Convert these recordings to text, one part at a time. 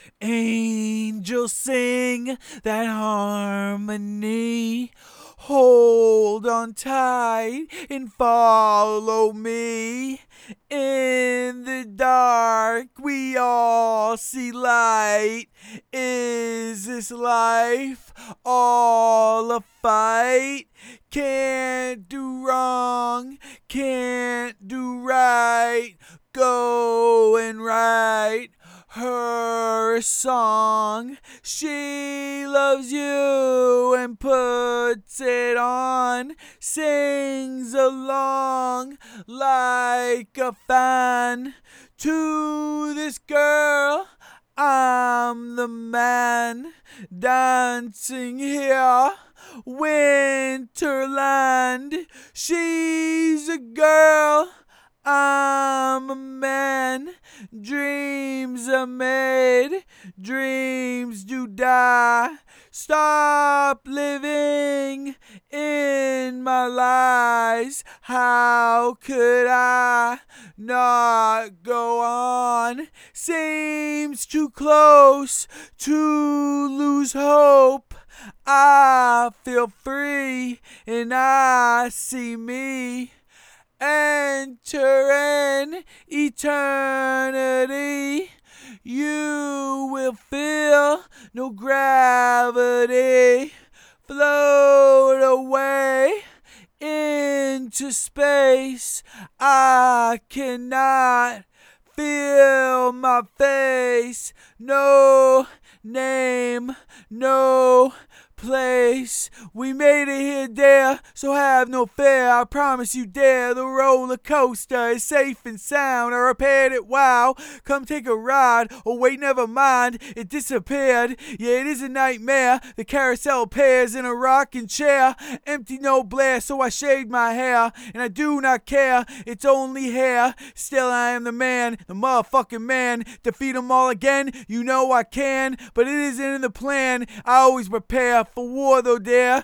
Angels sing that harmony. Hold on tight and follow me. In the dark, we all see light. Is this life all a fight? Can't do wrong, can't do right. Go and write her a song. She loves you and puts it on, sings along like a fan. To this girl, I'm the man dancing here, Winterland. She's a girl, I'm a man. Dreams are made, dreams do die. Stop living in my lies. How could I not go on? Seems too close to lose hope. I feel free and I see me entering eternity. You will feel no gravity. Float away into space. I cannot feel my face. No name, no place. We made it here, dare, so have no fear. I promise you, dare. The roller coaster is safe and sound. I repaired it, wow. Come take a ride. Oh wait, never mind, it disappeared. Yeah, it is a nightmare. The carousel pairs in a rocking chair. Empty, no blare, so I shaved my hair. And I do not care, it's only hair. Still I am the man, the motherfucking man. Defeat them all again, you know I can. But it isn't in the plan. I always prepare for war, though, dare.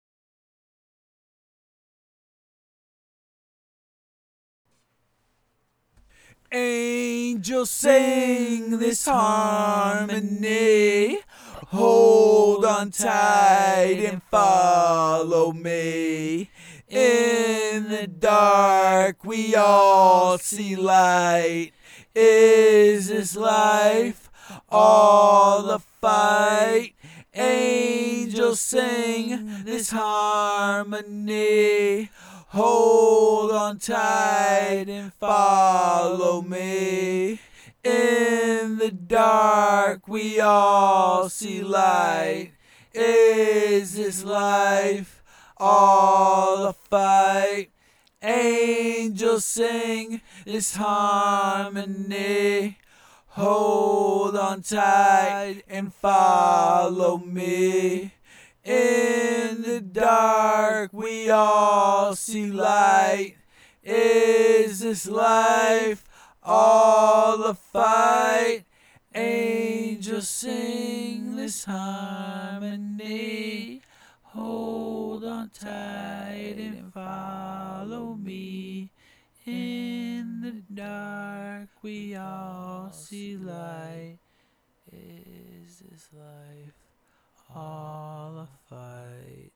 Angels sing this harmony. Hold on tight and follow me. In the dark, we all see light. Is this life all a fight? Angels sing this harmony. Hold on tight and follow me. In the dark, we all see light. Is this life all a fight? Angels sing this harmony. Hold on tight and follow me. In the dark, we all see light. Is this life all a fight? Angels sing this harmony. Hold on tight and follow me. In the dark, we all see light. Is this life all a fight?